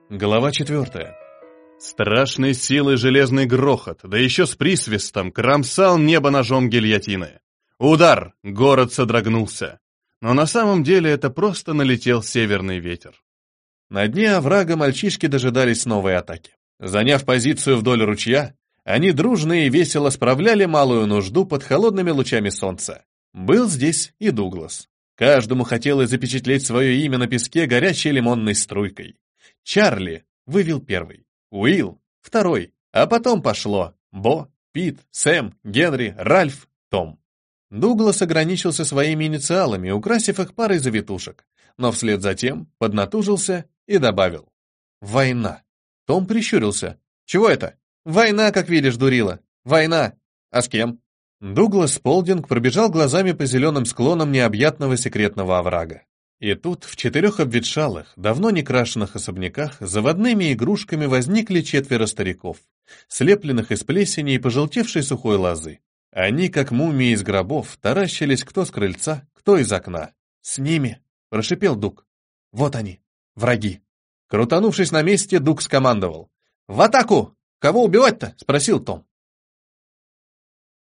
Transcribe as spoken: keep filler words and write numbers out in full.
Глава четвертая. Страшной силы железный грохот, да еще с присвистом, кромсал небо ножом гильотины. Удар! Город содрогнулся. Но на самом деле это просто налетел северный ветер. На дне оврага мальчишки дожидались новой атаки. Заняв позицию вдоль ручья, они дружно и весело справляли малую нужду под холодными лучами солнца. Был здесь и Дуглас. Каждому хотелось запечатлеть свое имя на песке горячей лимонной струйкой. Чарли вывел первый, Уилл — второй, а потом пошло Бо, Пит, Сэм, Генри, Ральф, Том. Дуглас ограничился своими инициалами, украсив их парой завитушек, но вслед за тем поднатужился и добавил: «Война». Том прищурился. «Чего это?» «Война, как видишь, дурила. Война. А с кем?» Дуглас Сполдинг пробежал глазами по зеленым склонам необъятного секретного оврага. И тут в четырех обветшалых, давно не крашенных особняках заводными игрушками возникли четверо стариков, слепленных из плесени и пожелтевшей сухой лозы. Они, как мумии из гробов, таращились кто с крыльца, кто из окна. «С ними!» — прошипел Дуг. «Вот они, враги!» Крутанувшись на месте, Дуг скомандовал: «В атаку! Кого убивать-то?» — спросил Том.